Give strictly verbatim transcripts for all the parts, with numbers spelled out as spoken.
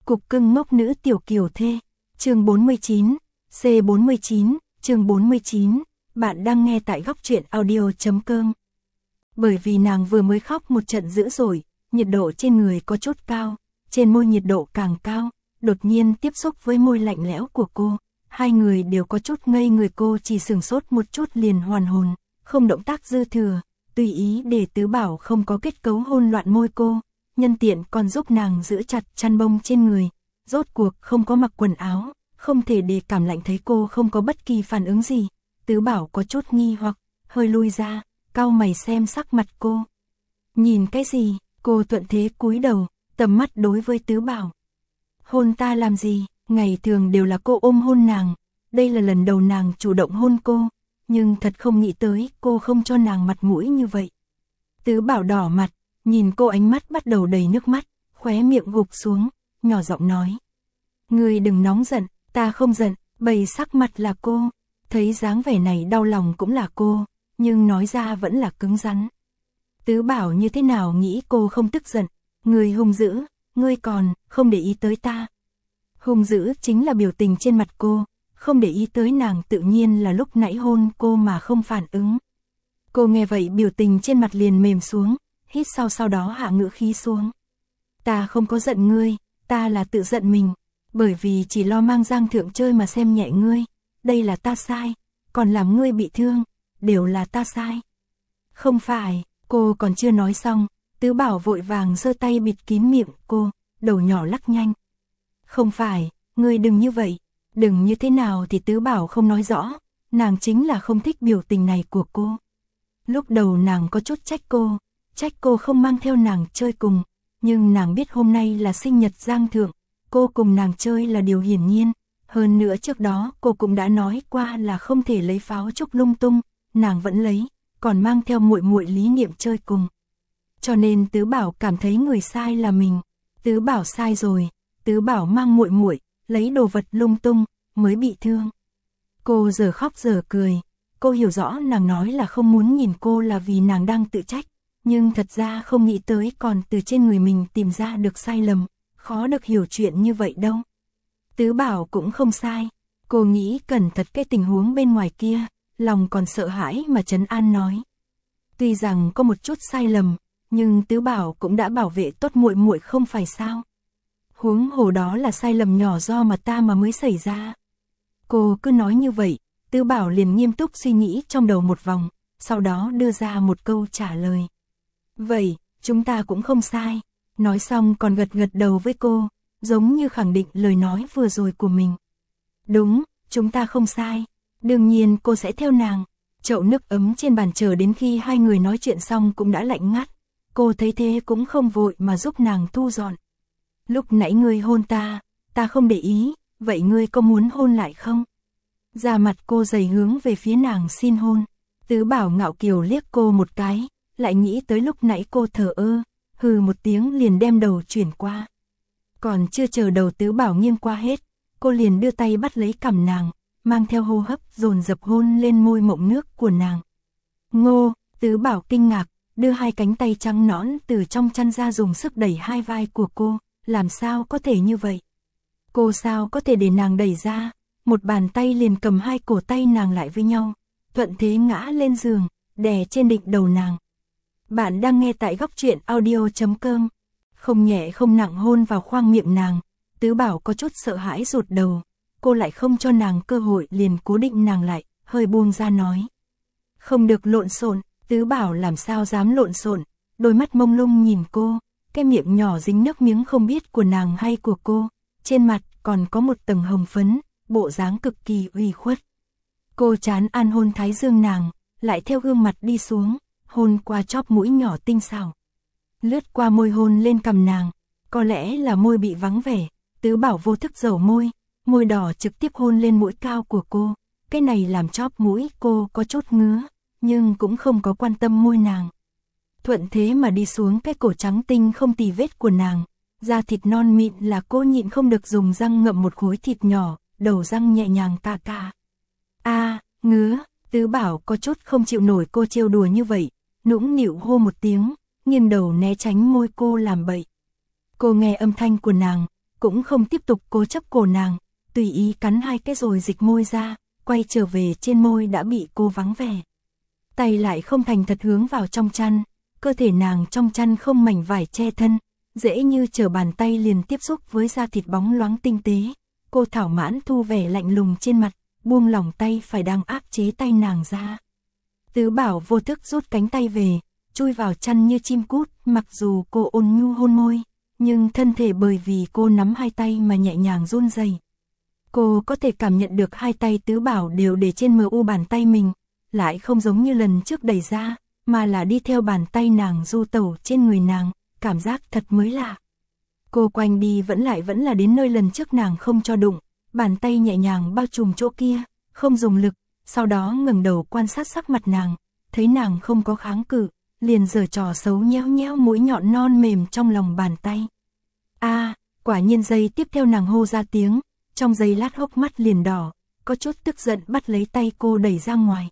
Cục cưng ngốc nữ tiểu kiều thê, chương bốn mươi chín, C bốn mươi chín, chương bốn mươi chín, bạn đang nghe tại góc truyện audio.com. Bởi vì nàng vừa mới khóc một trận dữ dội, nhiệt độ trên người có chút cao, trên môi nhiệt độ càng cao, đột nhiên tiếp xúc với môi lạnh lẽo của cô, hai người đều có chút ngây người, cô chỉ sừng sốt một chút liền hoàn hồn, không động tác dư thừa, tùy ý để Tứ Bảo không có kết cấu hôn loạn môi cô, nhân tiện còn giúp nàng giữ chặt chăn bông trên người, rốt cuộc không có mặc quần áo, không thể để cảm lạnh thấy cô không có bất kỳ phản ứng gì. Tứ Bảo có chút nghi hoặc, hơi lui ra, cau mày xem sắc mặt cô. Nhìn cái gì? Cô thuận thế cúi đầu, tầm mắt đối với Tứ Bảo. Hôn ta làm gì? Ngày thường đều là cô ôm hôn nàng, đây là lần đầu nàng chủ động hôn cô, nhưng thật không nghĩ tới cô không cho nàng mặt mũi như vậy. Tứ Bảo đỏ mặt, nhìn cô ánh mắt bắt đầu đầy nước mắt, khóe miệng gục xuống, nhỏ giọng nói. Ngươi đừng nóng giận, ta không giận, bày sắc mặt là cô, thấy dáng vẻ này đau lòng cũng là cô, nhưng nói ra vẫn là cứng rắn. Tứ Bảo như thế nào nghĩ cô không tức giận, ngươi hung dữ, ngươi còn không để ý tới ta. Hung dữ chính là biểu tình trên mặt cô, không để ý tới nàng tự nhiên là lúc nãy hôn cô mà không phản ứng. Cô nghe vậy biểu tình trên mặt liền mềm xuống, hít sau sau đó hạ ngữ khí xuống. Ta không có giận ngươi, ta là tự giận mình, bởi vì chỉ lo mang Giang Thượng chơi mà xem nhẹ ngươi, đây là ta sai, còn làm ngươi bị thương, đều là ta sai. Không phải, cô còn chưa nói xong, Tứ Bảo vội vàng giơ tay bịt kín miệng cô, đầu nhỏ lắc nhanh. Không phải, ngươi đừng như vậy, đừng như thế nào thì Tứ Bảo không nói rõ, nàng chính là không thích biểu tình này của cô. Lúc đầu nàng có chút trách cô, trách cô không mang theo nàng chơi cùng, nhưng nàng biết hôm nay là sinh nhật Giang Thượng, cô cùng nàng chơi là điều hiển nhiên, hơn nữa trước đó cô cũng đã nói qua là không thể lấy pháo trúc lung tung, nàng vẫn lấy, còn mang theo muội muội Lý Niệm chơi cùng. Cho nên Tứ Bảo cảm thấy người sai là mình, Tứ Bảo sai rồi, Tứ Bảo mang muội muội, lấy đồ vật lung tung, mới bị thương. Cô giờ khóc giờ cười, cô hiểu rõ nàng nói là không muốn nhìn cô là vì nàng đang tự trách, nhưng thật ra không nghĩ tới còn từ trên người mình tìm ra được sai lầm, khó được hiểu chuyện như vậy đâu. Tứ Bảo cũng không sai, cô nghĩ cẩn thận cái tình huống bên ngoài kia, lòng còn sợ hãi mà trấn an nói. Tuy rằng có một chút sai lầm, nhưng Tứ Bảo cũng đã bảo vệ tốt muội muội không phải sao? Huống hồ đó là sai lầm nhỏ do mà ta mà mới xảy ra. Cô cứ nói như vậy, Tứ Bảo liền nghiêm túc suy nghĩ trong đầu một vòng, sau đó đưa ra một câu trả lời. Vậy, chúng ta cũng không sai. Nói xong còn gật gật đầu với cô, giống như khẳng định lời nói vừa rồi của mình. Đúng, chúng ta không sai. Đương nhiên cô sẽ theo nàng. Chậu nước ấm trên bàn chờ đến khi hai người nói chuyện xong cũng đã lạnh ngắt. Cô thấy thế cũng không vội mà giúp nàng thu dọn. Lúc nãy ngươi hôn ta, ta không để ý, vậy ngươi có muốn hôn lại không? Da mặt cô dày hướng về phía nàng xin hôn. Tứ Bảo ngạo kiều liếc cô một cái, lại nghĩ tới lúc nãy cô thờ ơ, hừ một tiếng liền đem đầu chuyển qua. Còn chưa chờ đầu Tứ Bảo nghiêng qua hết, cô liền đưa tay bắt lấy cằm nàng, mang theo hô hấp dồn dập hôn lên môi mộng nước của nàng. Ngô, Tứ Bảo kinh ngạc, đưa hai cánh tay trắng nõn từ trong chăn ra dùng sức đẩy hai vai của cô, làm sao có thể như vậy? Cô sao có thể để nàng đẩy ra, một bàn tay liền cầm hai cổ tay nàng lại với nhau, thuận thế ngã lên giường, đè trên đỉnh đầu nàng. Bạn đang nghe tại góc truyện audio.com. Không nhẹ không nặng hôn vào khoang miệng nàng, Tứ Bảo có chút sợ hãi rụt đầu, cô lại không cho nàng cơ hội liền cố định nàng lại, hơi buông ra nói. Không được lộn xộn. Tứ Bảo làm sao dám lộn xộn, đôi mắt mông lung nhìn cô, cái miệng nhỏ dính nước miếng không biết của nàng hay của cô, trên mặt còn có một tầng hồng phấn, bộ dáng cực kỳ ủy khuất. Cô chán an hôn thái dương nàng, lại theo gương mặt đi xuống, hôn qua chóp mũi nhỏ tinh xảo. Lướt qua môi hôn lên cằm nàng, có lẽ là môi bị vắng vẻ, Tứ Bảo vô thức dầu môi, môi đỏ trực tiếp hôn lên mũi cao của cô, cái này làm chóp mũi cô có chút ngứa, nhưng cũng không có quan tâm môi nàng. Thuận thế mà đi xuống cái cổ trắng tinh không tì vết của nàng, da thịt non mịn là cô nhịn không được dùng răng ngậm một khối thịt nhỏ, đầu răng nhẹ nhàng cà cà. A, à, ngứa, Tứ Bảo có chút không chịu nổi cô trêu đùa như vậy, nũng nịu hô một tiếng, nghiêng đầu né tránh môi cô làm bậy. Cô nghe âm thanh của nàng, cũng không tiếp tục cố chấp cổ nàng, tùy ý cắn hai cái rồi dịch môi ra, quay trở về trên môi đã bị cô vắng vẻ. Tay lại không thành thật hướng vào trong chăn, cơ thể nàng trong chăn không mảnh vải che thân, dễ như trở bàn tay liền tiếp xúc với da thịt bóng loáng tinh tế. Cô thảo mãn thu vẻ lạnh lùng trên mặt, buông lỏng tay phải đang áp chế tay nàng ra. Tứ Bảo vô thức rút cánh tay về, chui vào chăn như chim cút, mặc dù cô ôn nhu hôn môi, nhưng thân thể bởi vì cô nắm hai tay mà nhẹ nhàng run rẩy. Cô có thể cảm nhận được hai tay Tứ Bảo đều để trên mờ u bàn tay mình, lại không giống như lần trước đẩy ra, mà là đi theo bàn tay nàng du tẩu trên người nàng, cảm giác thật mới lạ. Cô quanh đi vẫn lại vẫn là đến nơi lần trước nàng không cho đụng, bàn tay nhẹ nhàng bao trùm chỗ kia, không dùng lực, sau đó ngẩng đầu quan sát sắc mặt nàng, thấy nàng không có kháng cự, liền giở trò xấu nhéo nhéo mũi nhọn non mềm trong lòng bàn tay. A, à, quả nhiên giây tiếp theo nàng hô ra tiếng, trong giây lát hốc mắt liền đỏ, có chút tức giận bắt lấy tay cô đẩy ra ngoài.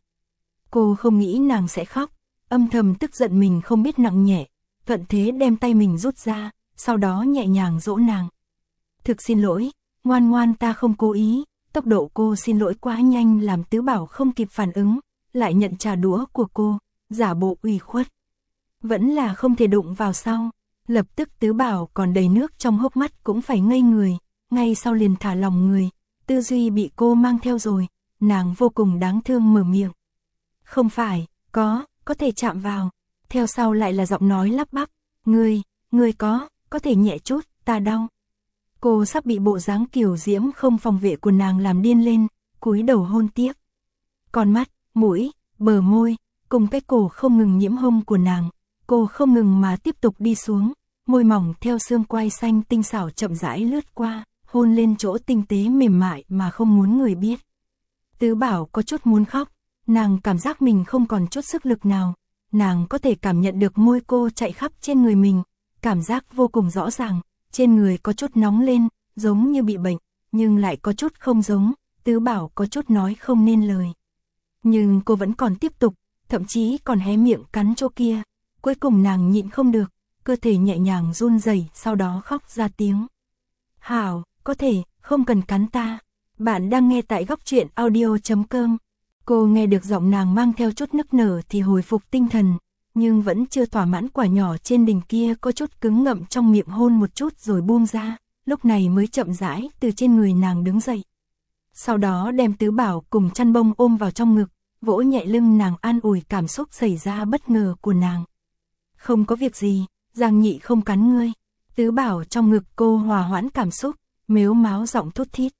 Cô không nghĩ nàng sẽ khóc, âm thầm tức giận mình không biết nặng nhẹ, thuận thế đem tay mình rút ra, sau đó nhẹ nhàng dỗ nàng. Thực xin lỗi, ngoan ngoan ta không cố ý, tốc độ cô xin lỗi quá nhanh làm Tứ Bảo không kịp phản ứng, lại nhận trà đũa của cô, giả bộ ủy khuất. Vẫn là không thể đụng vào sau, lập tức Tứ Bảo còn đầy nước trong hốc mắt cũng phải ngây người, ngay sau liền thả lòng người, tư duy bị cô mang theo rồi, nàng vô cùng đáng thương mở miệng. Không phải, có, có thể chạm vào, theo sau lại là giọng nói lắp bắp, ngươi, ngươi có, có thể nhẹ chút, ta đau. Cô sắp bị bộ dáng kiều diễm không phòng vệ của nàng làm điên lên, cúi đầu hôn tiếp. Con mắt, mũi, bờ môi, cùng cái cổ không ngừng nhiễm hôn của nàng, cô không ngừng mà tiếp tục đi xuống, môi mỏng theo xương quai xanh tinh xảo chậm rãi lướt qua, hôn lên chỗ tinh tế mềm mại mà không muốn người biết. Tứ Bảo có chút muốn khóc, nàng cảm giác mình không còn chút sức lực nào, nàng có thể cảm nhận được môi cô chạy khắp trên người mình, cảm giác vô cùng rõ ràng, trên người có chút nóng lên, giống như bị bệnh, nhưng lại có chút không giống, Tứ Bảo có chút nói không nên lời. Nhưng cô vẫn còn tiếp tục, thậm chí còn hé miệng cắn chỗ kia, cuối cùng nàng nhịn không được, cơ thể nhẹ nhàng run rẩy, sau đó khóc ra tiếng. Hảo, có thể, không cần cắn ta. Bạn đang nghe tại góc truyện audio chấm com. Cô nghe được giọng nàng mang theo chút nức nở thì hồi phục tinh thần, nhưng vẫn chưa thỏa mãn, quả nhỏ trên đỉnh kia có chút cứng ngậm trong miệng hôn một chút rồi buông ra, lúc này mới chậm rãi từ trên người nàng đứng dậy. Sau đó đem Tứ Bảo cùng chăn bông ôm vào trong ngực, vỗ nhẹ lưng nàng an ủi cảm xúc xảy ra bất ngờ của nàng. Không có việc gì, Giang Nhị không cắn ngươi. Tứ Bảo trong ngực cô hòa hoãn cảm xúc, mếu máo giọng thút thít.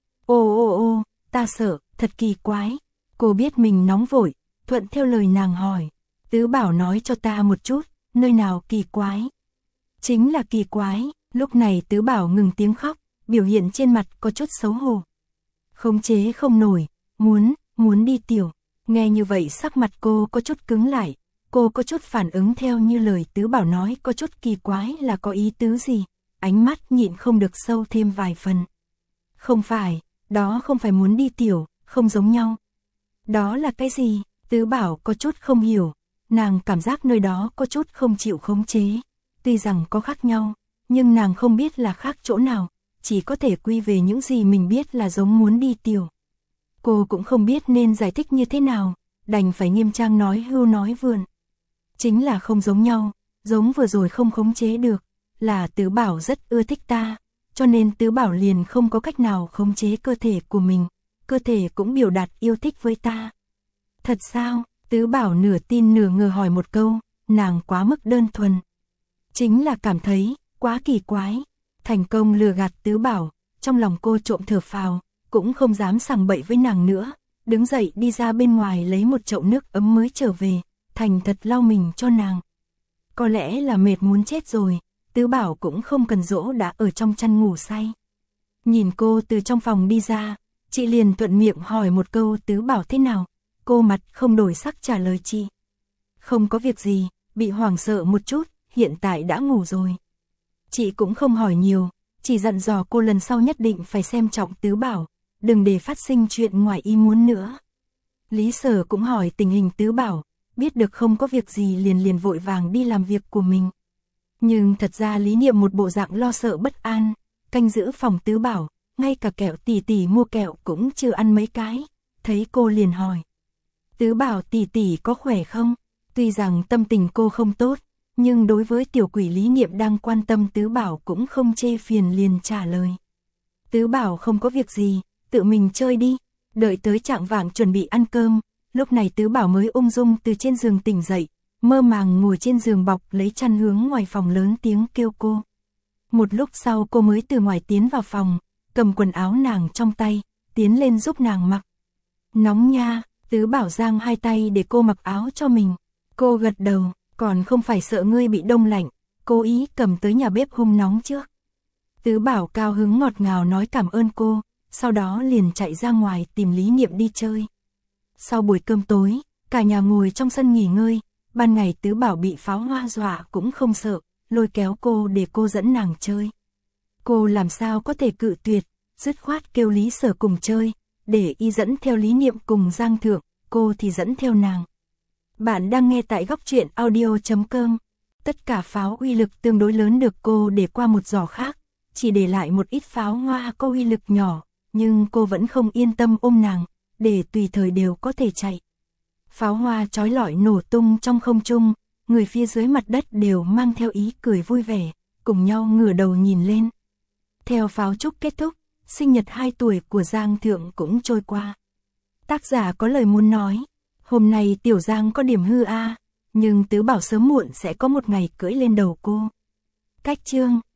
Ô ô ô, ta sợ, thật kỳ quái. Cô biết mình nóng vội, thuận theo lời nàng hỏi. Tứ Bảo nói cho ta một chút, nơi nào kỳ quái? Chính là kỳ quái. Lúc này Tứ Bảo ngừng tiếng khóc, biểu hiện trên mặt có chút xấu hổ. Khống chế không nổi, muốn, muốn đi tiểu. Nghe như vậy sắc mặt cô có chút cứng lại, cô có chút phản ứng theo như lời Tứ Bảo nói, có chút kỳ quái là có ý tứ gì, ánh mắt nhịn không được sâu thêm vài phần. Không phải, đó không phải muốn đi tiểu, không giống nhau. Đó là cái gì? Tứ Bảo có chút không hiểu, nàng cảm giác nơi đó có chút không chịu khống chế, tuy rằng có khác nhau, nhưng nàng không biết là khác chỗ nào, chỉ có thể quy về những gì mình biết là giống muốn đi tiểu. Cô cũng không biết nên giải thích như thế nào, đành phải nghiêm trang nói hưu nói vượn. Chính là không giống nhau, giống vừa rồi không khống chế được, là Tứ Bảo rất ưa thích ta, cho nên Tứ Bảo liền không có cách nào khống chế cơ thể của mình, cơ thể cũng biểu đạt yêu thích với ta. Thật sao? Tứ Bảo nửa tin nửa ngờ hỏi một câu, nàng quá mức đơn thuần. Chính là cảm thấy, quá kỳ quái, thành công lừa gạt Tứ Bảo, trong lòng cô trộm thở phào, cũng không dám sằng bậy với nàng nữa, đứng dậy đi ra bên ngoài lấy một chậu nước ấm mới trở về, thành thật lau mình cho nàng. Có lẽ là mệt muốn chết rồi, Tứ Bảo cũng không cần dỗ đã ở trong chăn ngủ say. Nhìn cô từ trong phòng đi ra, chị liền thuận miệng hỏi một câu Tứ Bảo thế nào, cô mặt không đổi sắc trả lời chị. Không có việc gì, bị hoảng sợ một chút, hiện tại đã ngủ rồi. Chị cũng không hỏi nhiều, chỉ dặn dò cô lần sau nhất định phải xem trọng Tứ Bảo, đừng để phát sinh chuyện ngoài ý muốn nữa. Lý Sở cũng hỏi tình hình Tứ Bảo, biết được không có việc gì liền liền vội vàng đi làm việc của mình. Nhưng thật ra Lý Niệm một bộ dạng lo sợ bất an, canh giữ phòng Tứ Bảo, ngay cả kẹo tỷ tỷ mua kẹo cũng chưa ăn mấy cái, thấy cô liền hỏi. Tứ Bảo tỷ tỷ có khỏe không? Tuy rằng tâm tình cô không tốt, nhưng đối với tiểu quỷ Lý Niệm đang quan tâm Tứ Bảo cũng không chê phiền liền trả lời. Tứ Bảo không có việc gì, tự mình chơi đi, đợi tới chạng vạng chuẩn bị ăn cơm, lúc này Tứ Bảo mới ung dung từ trên giường tỉnh dậy, mơ màng ngồi trên giường bọc lấy chăn hướng ngoài phòng lớn tiếng kêu cô. Một lúc sau cô mới từ ngoài tiến vào phòng, cầm quần áo nàng trong tay, tiến lên giúp nàng mặc. Nóng nha, Tứ Bảo giang hai tay để cô mặc áo cho mình. Cô gật đầu, còn không phải sợ ngươi bị đông lạnh, cố ý cầm tới nhà bếp hun nóng trước. Tứ Bảo cao hứng ngọt ngào nói cảm ơn cô, sau đó liền chạy ra ngoài tìm Lý Niệm đi chơi. Sau buổi cơm tối, cả nhà ngồi trong sân nghỉ ngơi, ban ngày Tứ Bảo bị pháo hoa dọa cũng không sợ, lôi kéo cô để cô dẫn nàng chơi. Cô làm sao có thể cự tuyệt, dứt khoát kêu Lý Sở cùng chơi, để y dẫn theo Lý Niệm cùng Giang Thượng, cô thì dẫn theo nàng. Bạn đang nghe tại góc truyện audio chấm com. Tất cả pháo uy lực tương đối lớn được cô để qua một giỏ khác, chỉ để lại một ít pháo hoa có uy lực nhỏ, nhưng cô vẫn không yên tâm ôm nàng, để tùy thời đều có thể chạy. Pháo hoa chói lọi nổ tung trong không trung, người phía dưới mặt đất đều mang theo ý cười vui vẻ, cùng nhau ngửa đầu nhìn lên. Theo pháo trúc kết thúc, sinh nhật hai tuổi của Giang Thượng cũng trôi qua. Tác giả có lời muốn nói, hôm nay Tiểu Giang có điểm hư a, nhưng Tứ Bảo sớm muộn sẽ có một ngày cưỡi lên đầu cô. Cách chương